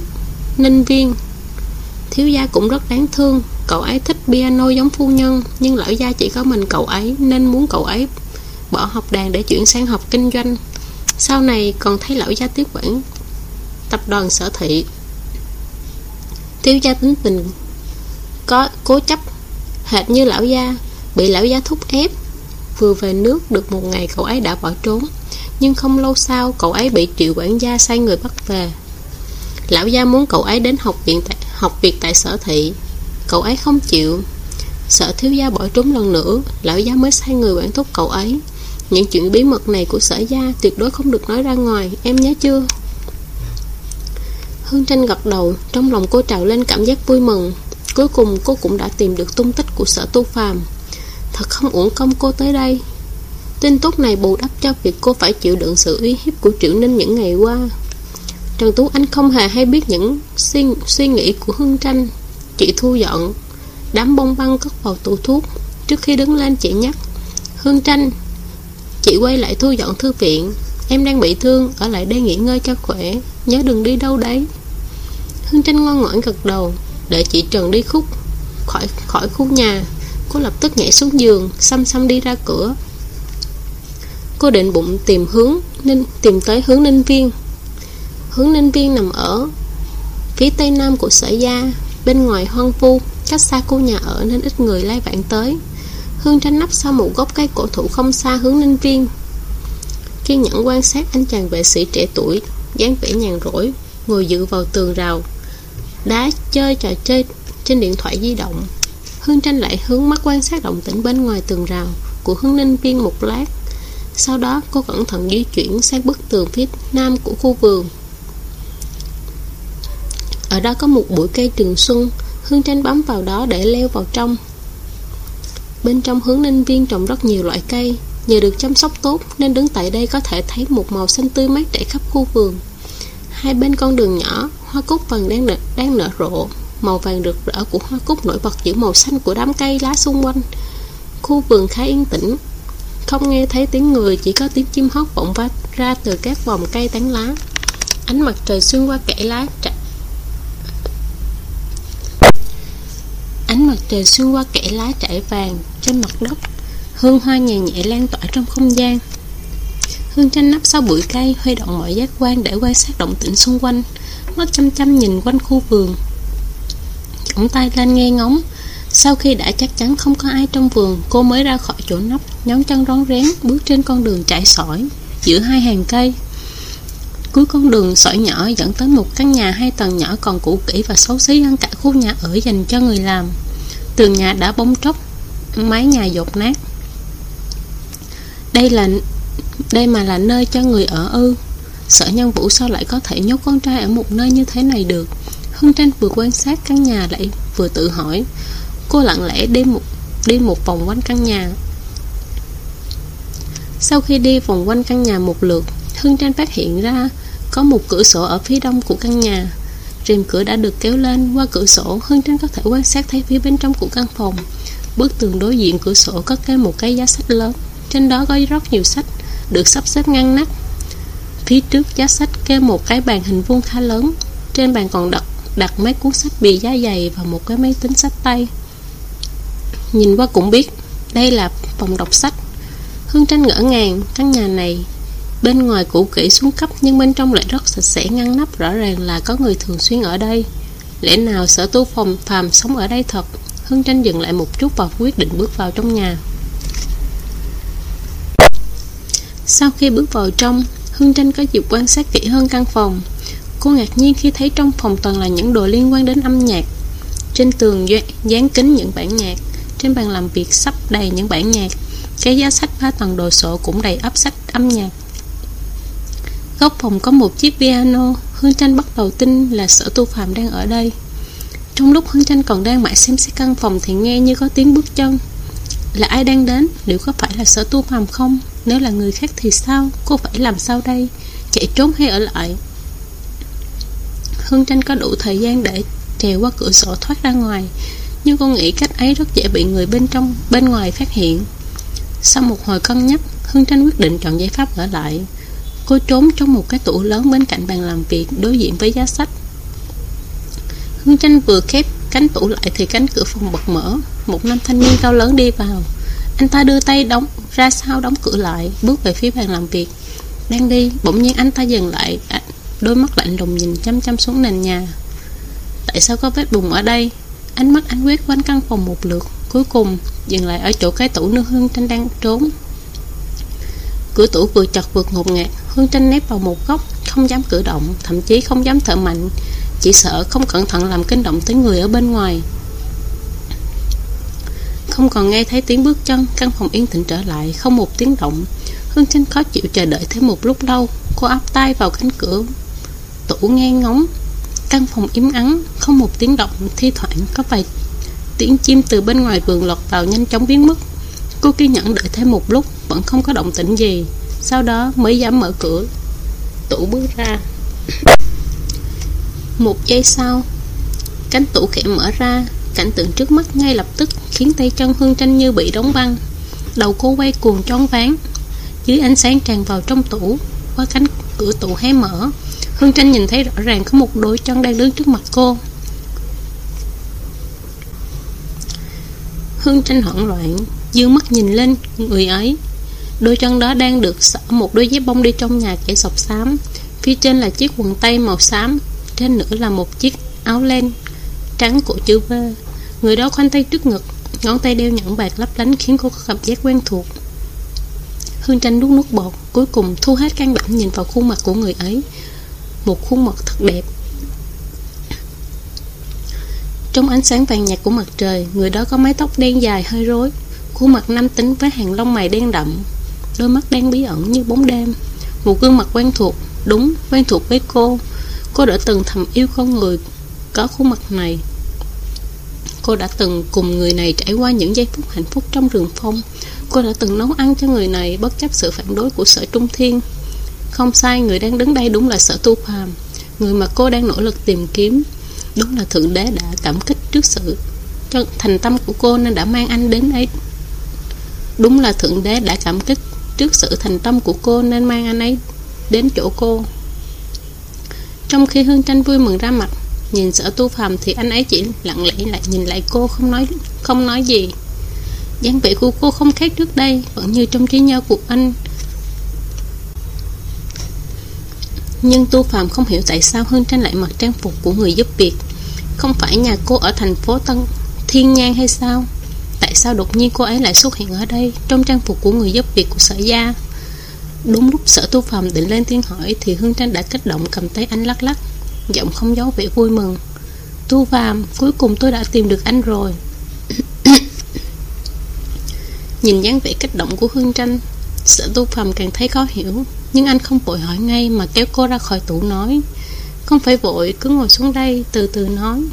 Ninh Viên. Thiếu gia cũng rất đáng thương. Cậu ấy thích piano giống phu nhân, nhưng lão gia chỉ có mình cậu ấy, nên muốn cậu ấy bỏ học đàn để chuyển sang học kinh doanh. Sau này còn thấy lão gia tiếp quản tập đoàn Sở Thị. Thiếu gia tính tình có cố chấp hệt như lão gia, bị lão gia thúc ép. Vừa về nước được một ngày cậu ấy đã bỏ trốn, nhưng không lâu sau cậu ấy bị Triệu quản gia sai người bắt về. Lão gia muốn cậu ấy đến học việc tại Sở Thị. Cậu ấy không chịu. Sợ thiếu gia bỏ trốn lần nữa, lão gia mới sai người quản thúc cậu ấy. Những chuyện bí mật này của Sở gia tuyệt đối không được nói ra ngoài, em nhớ chưa? Hương Tranh gật đầu. Trong lòng cô trào lên cảm giác vui mừng. Cuối cùng cô cũng đã tìm được tung tích của Sở Tu Phàm. Thật không uổng công cô tới đây. Tin tốt này bù đắp cho việc cô phải chịu đựng sự uy hiếp của Triệu Ninh những ngày qua. Trần Tú Anh không hề hay biết những suy nghĩ của Hương Tranh. Chị thu dọn đám bông băng cất vào tủ thuốc. Trước khi đứng lên chị nhắc: Hương Tranh, chị quay lại thu dọn thư viện. Em đang bị thương, ở lại đây nghỉ ngơi cho khỏe, nhớ đừng đi đâu đấy. Hương Tranh ngoan ngoãn gật đầu. Đợi chị Trần đi khỏi khu nhà, cô lập tức nhảy xuống giường, xăm xăm đi ra cửa. Cô định bụng tìm tới hướng Ninh Viên. Hướng Ninh Viên nằm ở phía tây nam của Sở gia, bên ngoài hoang vu, cách xa khu nhà ở nên ít người lai vãng tới. Hương Tranh nấp sau một gốc cây cổ thụ không xa hướng Ninh Viên, kiên nhẫn quan sát anh chàng vệ sĩ trẻ tuổi, dáng vẻ nhàn rỗi, ngồi dựa vào tường rào đá chơi trò chơi trên điện thoại di động. Hương Tranh lại hướng mắt quan sát động tĩnh bên ngoài tường rào của hướng Ninh Viên một lát. Sau đó cô cẩn thận di chuyển sang bức tường phía nam của khu vườn. Ở đó có một bụi cây trường xuân. Hương Tranh bám vào đó để leo vào trong. Bên trong hướng Ninh Viên trồng rất nhiều loại cây. Nhờ được chăm sóc tốt nên đứng tại đây có thể thấy một màu xanh tươi mát trải khắp khu vườn. Hai bên con đường nhỏ, hoa cúc vàng đang nở rộ. Màu vàng rực rỡ của hoa cúc nổi bật giữa màu xanh của đám cây lá xung quanh. Khu vườn khá yên tĩnh, không nghe thấy tiếng người, chỉ có tiếng chim hót vọng ra từ các vòng cây tán lá. Ánh mặt trời xuyên qua kẽ lá trải vàng trên mặt đất. Hương hoa nhàn nhẹ lan tỏa trong không gian. Hương Tranh nấp sau bụi cây, huy động mọi giác quan để quan sát động tĩnh xung quanh. Mắt chăm chăm nhìn quanh khu vườn, giỏng tay lên nghe ngóng. Sau khi đã chắc chắn không có ai trong vườn, cô mới ra khỏi chỗ nấp, nhón chân rón rén bước trên con đường trải sỏi giữa hai hàng cây. Cuối con đường sỏi nhỏ dẫn tới một căn nhà 2 tầng nhỏ còn cũ kỹ và xấu xí hơn cả khu nhà ở dành cho người làm. Tường nhà đã bong tróc, mái nhà dột nát. Đây mà là nơi cho người ở ư? Sở Nhân Vũ sao lại có thể nhốt con trai ở một nơi như thế này được? Hương Tranh vừa quan sát căn nhà lại vừa tự hỏi. Cô lặng lẽ đi một vòng quanh căn nhà. Sau khi đi vòng quanh căn nhà một lượt, Hương Tranh phát hiện ra có một cửa sổ ở phía đông của căn nhà. Rèm cửa đã được kéo lên. Qua cửa sổ, Hương Tranh có thể quan sát thấy phía bên trong của căn phòng. Bức tường đối diện cửa sổ có kê một cái giá sách lớn. Trên đó có rất nhiều sách được sắp xếp ngăn nắp. Phía trước giá sách kê một cái bàn hình vuông khá lớn. Trên bàn còn đặt mấy cuốn sách bìa da dày và một cái máy tính xách tay. Nhìn qua cũng biết đây là phòng đọc sách. Hương Tranh ngỡ ngàng. Căn nhà này bên ngoài cũ kỹ xuống cấp, nhưng bên trong lại rất sạch sẽ ngăn nắp, rõ ràng là có người thường xuyên ở đây. Lẽ nào Sở Tu Phàm sống ở đây thật? Hương Tranh dừng lại một chút và quyết định bước vào trong nhà. Sau khi bước vào trong, Hương Tranh có dịp quan sát kỹ hơn căn phòng. Cô ngạc nhiên khi thấy trong phòng toàn là những đồ liên quan đến âm nhạc. Trên tường dán kính những bản nhạc. Trên bàn làm việc sắp đầy những bản nhạc. Cái giá sách 3 tầng đồ sộ cũng đầy ắp sách âm nhạc. Góc phòng có một chiếc piano. Hương Tranh bắt đầu tin là Sở Tu Phàm đang ở đây. Trong lúc Hương Tranh còn đang mãi xem xét căn phòng thì nghe như có tiếng bước chân. Là ai đang đến? Liệu có phải là Sở Tu Phàm không? Nếu là người khác thì sao? Cô phải làm sao đây? Chạy trốn hay ở lại? Hương Tranh có đủ thời gian để trèo qua cửa sổ thoát ra ngoài, nhưng cô nghĩ cách ấy rất dễ bị người bên ngoài phát hiện. Sau một hồi cân nhắc, Hương Tranh quyết định chọn giải pháp ở lại. Cô trốn trong một cái tủ lớn bên cạnh bàn làm việc, đối diện với giá sách. Hương Tranh vừa khép cánh tủ lại thì cánh cửa phòng bật mở. Một nam thanh niên cao lớn đi vào. Anh ta đưa tay đóng ra sau đóng cửa lại, bước về phía bàn làm việc. Đang đi, bỗng nhiên anh ta dừng lại, đôi mắt lạnh lùng nhìn chăm chăm xuống nền nhà. Tại sao có vết bùn ở đây? Ánh mắt anh quét quanh căn phòng một lượt, cuối cùng dừng lại ở chỗ cái tủ nơi Hương Tranh đang trốn. Cửa tủ vừa chật vừa ngột ngạt. Hương Tranh nép vào một góc, không dám cử động, thậm chí không dám thở mạnh, chỉ sợ không cẩn thận làm kinh động tới người ở bên ngoài. Không còn nghe thấy tiếng bước chân, căn phòng yên tĩnh trở lại, không một tiếng động. Hương Tranh khó chịu chờ đợi thêm một lúc lâu. Cô áp tay vào cánh cửa tủ nghe ngóng. Căn phòng im ắng, không một tiếng động. Thi thoảng có vài tiếng chim từ bên ngoài vườn lọt vào nhanh chóng biến mất. Cô kiên nhẫn đợi thêm một lúc, vẫn không có động tĩnh gì. Sau đó mới dám mở cửa tủ bước ra. Một giây sau, cánh tủ khẽ mở ra. Cảnh tượng trước mắt ngay lập tức khiến tay chân Hương Tranh như bị đóng băng. Đầu cô quay cuồng choáng váng. Dưới ánh sáng tràn vào trong tủ, qua cánh cửa tủ hé mở, Hương Tranh nhìn thấy rõ ràng có một đôi chân đang đứng trước mặt cô. Hương Tranh hoảng loạn, dương mắt nhìn lên người ấy. Đôi chân đó đang được xỏ một đôi dép bông đi trong nhà kẻ sọc xám. Phía trên là chiếc quần tây màu xám, trên nữa là một chiếc áo len trắng cổ chữ V. Người đó khoanh tay trước ngực, ngón tay đeo nhẫn bạc lấp lánh khiến cô có cảm giác quen thuộc. Hương Tranh nuốt nước bọt, cuối cùng thu hết can đảm nhìn vào khuôn mặt của người ấy. Một khuôn mặt thật đẹp. Trong ánh sáng vàng nhạt của mặt trời, người đó có mái tóc đen dài hơi rối, khuôn mặt nam tính với hàng lông mày đen đậm, đôi mắt đen bí ẩn như bóng đêm. Một gương mặt quen thuộc, đúng quen thuộc với cô. Cô đã từng thầm yêu con người có khuôn mặt này. Cô đã từng cùng người này trải qua những giây phút hạnh phúc trong rừng phong. Cô đã từng nấu ăn cho người này bất chấp sự phản đối của Sở Trung Thiên. Không sai, người đang đứng đây đúng là Sở Tu Phàm, người mà cô đang nỗ lực tìm kiếm. Đúng là Thượng Đế đã cảm kích trước sự thành tâm của cô nên đã mang anh đến ấy. Đúng là Thượng Đế đã cảm kích trước sự thành tâm của cô nên mang anh ấy đến chỗ cô. Trong khi Hương Tranh vui mừng ra mặt, nhìn Sở Tu Phàm thì anh ấy chỉ lặng lẽ lại nhìn lại cô, không nói gì. dáng vẻ của cô không khác trước đây, vẫn như trong trí nhớ của anh. Nhưng Tu Phàm không hiểu tại sao Hương Tranh lại mặc trang phục của người giúp việc. Không phải nhà cô ở thành phố Thiên Nhang hay sao? Tại sao đột nhiên cô ấy lại xuất hiện ở đây trong trang phục của người giúp việc của Sở gia? Đúng lúc Sở Tu Phàm định lên tiếng hỏi thì Hương Tranh đã kích động cầm tay anh lắc lắc, giọng không giấu vẻ vui mừng. Tu Phàm, cuối cùng tôi đã tìm được anh rồi. Nhìn dáng vẻ kích động của Hương Tranh, Sở Tu Phàm càng thấy khó hiểu. Nhưng anh không vội hỏi ngay mà kéo cô ra khỏi tủ nói: không phải vội, cứ ngồi xuống đây, từ từ nói.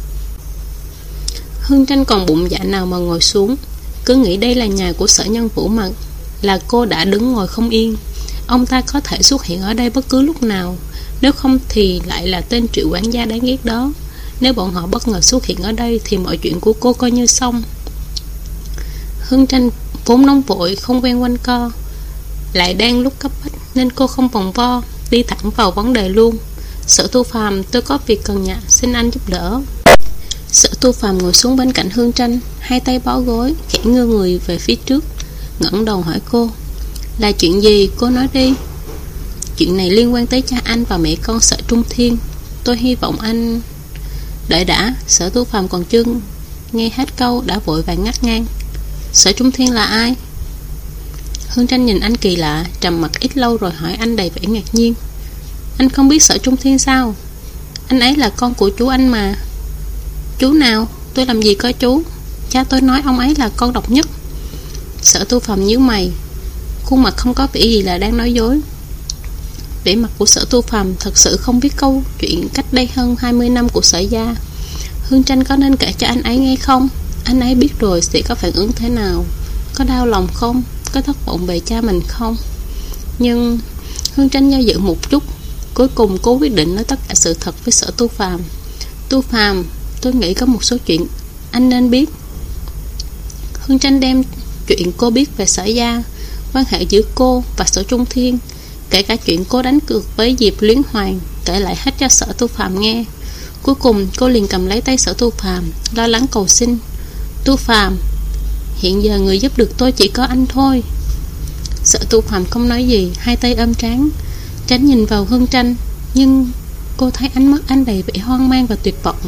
Hương Tranh còn bụng dạ nào mà ngồi xuống. Cứ nghĩ đây là nhà của Sở Nhân Vũ mà là cô đã đứng ngồi không yên. Ông ta có thể xuất hiện ở đây bất cứ lúc nào. Nếu không thì lại là tên Triệu quản gia đáng ghét đó. Nếu bọn họ bất ngờ xuất hiện ở đây thì mọi chuyện của cô coi như xong. Hương Tranh vốn nóng vội, không quen quanh co, lại đang lúc cấp bách nên cô không vòng vo, đi thẳng vào vấn đề luôn. Sở Tu Phàm, tôi có việc cần nhờ, xin anh giúp đỡ. Sở Tu Phàm ngồi xuống bên cạnh Hương Tranh, hai tay bó gối, khẽ ngđưa người về phía trước, ngẩng đầu hỏi cô: là chuyện gì, cô nói đi. Chuyện này liên quan tới cha anh và mẹ con Sở Trung Thiên. Tôi hy vọng anh... Đợi đã. Sở Tu Phàm còn chưa nghe hết câu đã vội vàng ngắt ngang: Sở Trung Thiên là ai? Hương Tranh nhìn anh kỳ lạ, trầm mặc ít lâu rồi hỏi anh đầy vẻ ngạc nhiên: anh không biết Sở Trung Thiên sao? Anh ấy là con của chú anh mà. Chú nào? Tôi làm gì có chú? Cha tôi nói ông ấy là con độc nhất. Sở Tu Phàm nhíu mày, khuôn mặt không có vẻ gì là đang nói dối. Vẻ mặt của Sở Tu Phàm thật sự không biết câu chuyện cách đây hơn 20 năm của Sở gia. Hương Tranh có nên kể cho anh ấy nghe không? Anh ấy biết rồi sẽ có phản ứng thế nào? Có đau lòng không? Có thất vọng về cha mình không? Nhưng Hương Tranh do dự một chút, cuối cùng cô quyết định nói tất cả sự thật với Sở Tu Phàm. Tu Phàm, tôi nghĩ có một số chuyện anh nên biết. Hương Tranh đem chuyện cô biết về Sở gia, quan hệ giữa cô và Sở Trung Thiên, kể cả chuyện cô đánh cược với Diệp Luyến Hoàng, kể lại hết cho Sở Tu Phàm nghe. Cuối cùng cô liền cầm lấy tay Sở Tu Phàm, lo lắng cầu xin: Tu Phàm, hiện giờ người giúp được tôi chỉ có anh thôi. Sở Tu Phàm không nói gì, hai tay ôm trán, tránh nhìn vào Hương Tranh. Nhưng cô thấy ánh mắt anh đầy vẻ hoang mang và tuyệt vọng.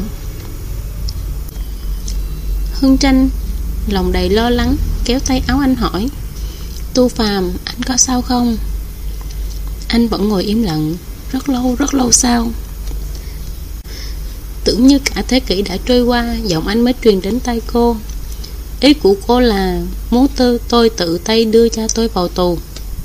Hương Tranh lòng đầy lo lắng kéo tay áo anh hỏi: Tu Phàm, anh có sao không? Anh vẫn ngồi im lặng rất lâu sau. Tưởng như cả thế kỷ đã trôi qua, giọng anh mới truyền đến tai cô: Ý của cô là muốn tôi tự tay đưa cha tôi vào tù?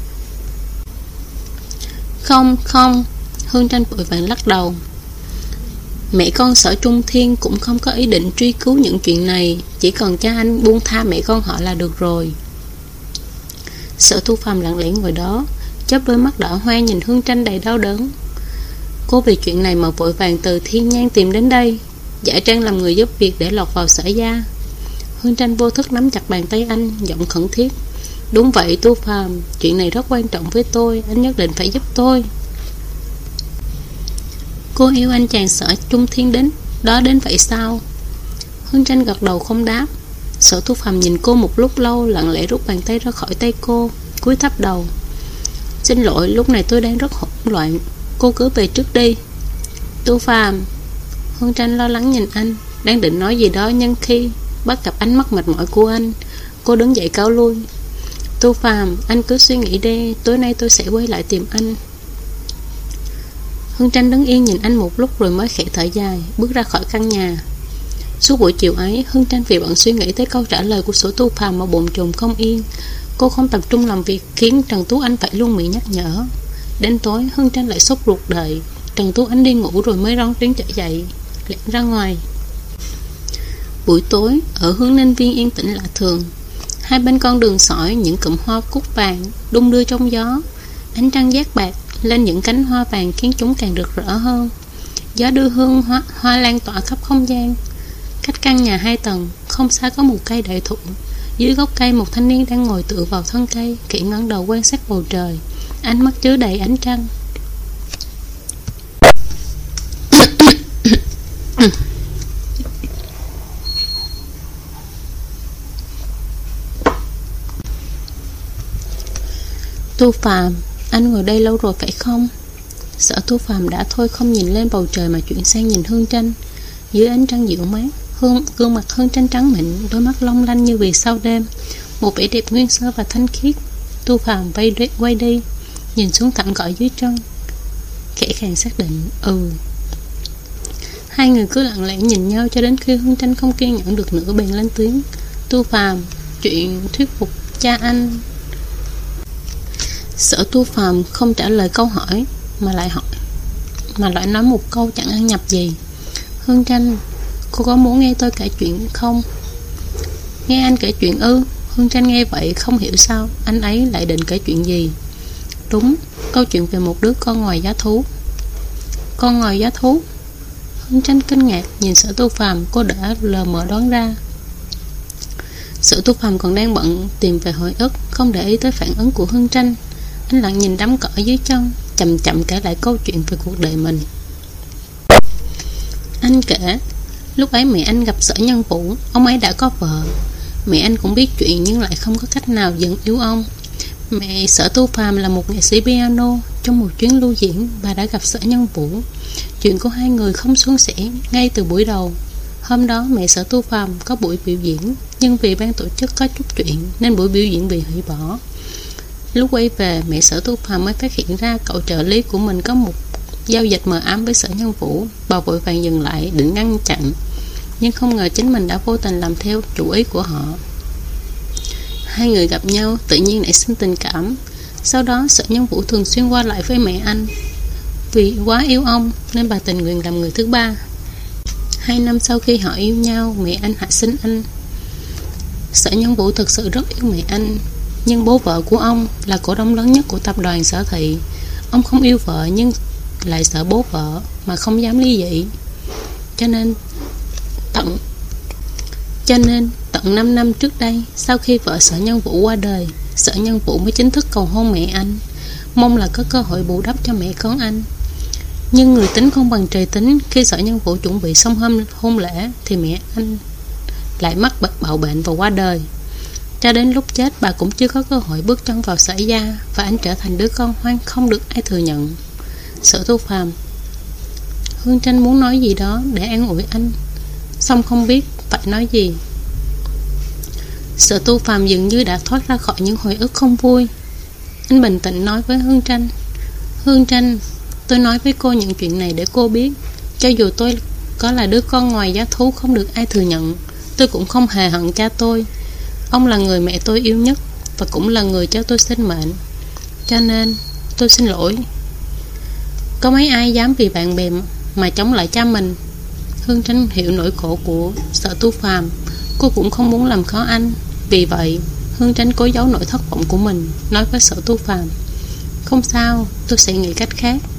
Không. Hương Tranh vội vàng lắc đầu. Mẹ con Sở Trung Thiên cũng không có ý định truy cứu những chuyện này, chỉ cần cha anh buông tha mẹ con họ là được rồi. Sở Tu Phàm lặng lẽ ngồi đó, chớp đôi mắt đỏ hoe nhìn Hương Tranh đầy đau đớn. Cô vì chuyện này mà vội vàng từ Thiên Nhang tìm đến đây, giả trang làm người giúp việc để lọt vào Sở gia. Hương Tranh vô thức nắm chặt bàn tay anh, giọng khẩn thiết: Đúng vậy Tu Phàm, chuyện này rất quan trọng với tôi, anh nhất định phải giúp tôi. Cô yêu anh chàng Sở Trung Thiên đến vậy sao? Hương Tranh gật đầu không đáp. Sở Tu Phàm nhìn cô một lúc lâu, lặng lẽ rút bàn tay ra khỏi tay cô, cúi thấp đầu: Xin lỗi, lúc này tôi đang rất hỗn loạn, cô cứ về trước đi. Tu Phàm. Hương Tranh lo lắng nhìn anh, đang định nói gì đó, nhưng khi bắt gặp ánh mắt mệt mỏi của anh, cô đứng dậy cáo lui. Tu Phàm, anh cứ suy nghĩ đi, tối nay tôi sẽ quay lại tìm anh. Hương Tranh đứng yên nhìn anh một lúc rồi mới khẽ thở dài, bước ra khỏi căn nhà. Suốt buổi chiều ấy, Hương Tranh vì bận suy nghĩ tới câu trả lời của Sở Tu Phàm mà bồn chồn không yên. Cô không tập trung làm việc, khiến Trần Tú Anh phải luôn miệng nhắc nhở. Đến tối, Hương Tranh lại sốt ruột đợi Trần Tú Anh đi ngủ rồi mới rón rén trở dậy, lẻn ra ngoài. Buổi tối, ở hướng Ninh Viên yên tĩnh lạ thường. Hai bên con đường sỏi, những cụm hoa cúc vàng đung đưa trong gió. Ánh trăng dát bạc lên những cánh hoa vàng khiến chúng càng rực rỡ hơn. Gió đưa hương hoa lan tỏa khắp không gian. Cách căn nhà 2 tầng, không xa có một cây đại thụ. Dưới gốc cây, một thanh niên đang ngồi tựa vào thân cây, khẽ ngẩng đầu quan sát bầu trời, ánh mắt chứa đầy ánh trăng. Tu Phàm, anh ngồi đây lâu rồi phải không? Sở Tu Phàm đã thôi không nhìn lên bầu trời mà chuyển sang nhìn Hương Tranh. Dưới ánh trăng dịu mát, gương mặt Hương Tranh trắng mịn, đôi mắt long lanh như vì sao đêm, một vẻ đẹp nguyên sơ và thanh khiết. Tu Phàm quay đi, nhìn xuống thẳng cỏ dưới chân, khẽ khàng xác định: Hai người cứ lặng lẽ nhìn nhau cho đến khi Hương Tranh không kiên nhẫn được nữa bèn lên tiếng: Tu Phàm, chuyện thuyết phục cha anh. Sở Tu Phàm không trả lời câu hỏi mà lại nói một câu chẳng ăn nhập gì: Hương Tranh, cô có muốn nghe tôi kể chuyện không? Nghe anh kể chuyện ư? Hương Tranh nghe vậy không hiểu sao anh ấy lại định kể chuyện gì. Đúng, câu chuyện về một đứa con ngồi giá thú. Con ngồi giá thú? Hương Tranh kinh ngạc nhìn Sở Tu Phàm, cô đã lờ mờ đoán ra. Sở Tu Phàm còn đang bận tìm về hồi ức, không để ý tới phản ứng của Hương Tranh. Anh lặng nhìn đám cỏ dưới chân, chậm chậm kể lại câu chuyện về cuộc đời mình. Anh kể, lúc ấy mẹ anh gặp Sở Nhân Vũ, ông ấy đã có vợ. Mẹ anh cũng biết chuyện nhưng lại không có cách nào dừng yêu ông. Mẹ Sở Tu Phàm là một nghệ sĩ piano. Trong một chuyến lưu diễn, bà đã gặp Sở Nhân Vũ. Chuyện của hai người không suôn sẻ ngay từ buổi đầu. Hôm đó mẹ Sở Tu Phàm có buổi biểu diễn, nhưng vì ban tổ chức có chút chuyện nên buổi biểu diễn bị hủy bỏ. Lúc quay về, mẹ Sở Tu Phàm mới phát hiện ra cậu trợ lý của mình có một giao dịch mờ ám với Sở Nhân Vũ. Bà vội vàng dừng lại định ngăn chặn, nhưng không ngờ chính mình đã vô tình làm theo chủ ý của họ. Hai người gặp nhau tự nhiên nảy sinh tình cảm. Sau đó Sở Nhân Vũ thường xuyên qua lại với mẹ anh. Vì quá yêu ông nên bà tình nguyện làm người thứ ba. 2 năm sau khi họ yêu nhau, mẹ anh hạ sinh anh. Sở Nhân Vũ thực sự rất yêu mẹ anh, nhưng bố vợ của ông là cổ đông lớn nhất của tập đoàn Sở Thị. Ông không yêu vợ nhưng lại sợ bố vợ mà không dám ly dị. Cho nên tận 5 năm trước đây, sau khi vợ Sở Nhân Vũ qua đời, Sở Nhân Vũ mới chính thức cầu hôn mẹ anh, mong là có cơ hội bù đắp cho mẹ con anh. Nhưng người tính không bằng trời tính. Khi Sở Nhân Vũ chuẩn bị xong hôn lễ thì mẹ anh lại mắc bạo bệnh và qua đời. Cho đến lúc chết, bà cũng chưa có cơ hội bước chân vào Sở gia, và anh trở thành đứa con hoang không được ai thừa nhận. Sở Tu Phàm. Hương Tranh muốn nói gì đó để an ủi anh, song không biết phải nói gì. Sở Tu Phàm dường như đã thoát ra khỏi những hồi ức không vui. Anh bình tĩnh nói với Hương Tranh: Hương Tranh, tôi nói với cô những chuyện này để cô biết, cho dù tôi có là đứa con ngoài giá thú không được ai thừa nhận, tôi cũng không hề hận cha tôi. Ông là người mẹ tôi yêu nhất, và cũng là người cho tôi sinh mệnh. Cho nên tôi xin lỗi. Có mấy ai dám vì bạn bè mà chống lại cha mình? Hương Tranh hiểu nỗi khổ của Sở Tu Phàm. Cô cũng không muốn làm khó anh. Vì vậy Hương Tranh cố giấu nỗi thất vọng của mình, nói với Sở Tu Phàm: Không sao, tôi sẽ nghĩ cách khác.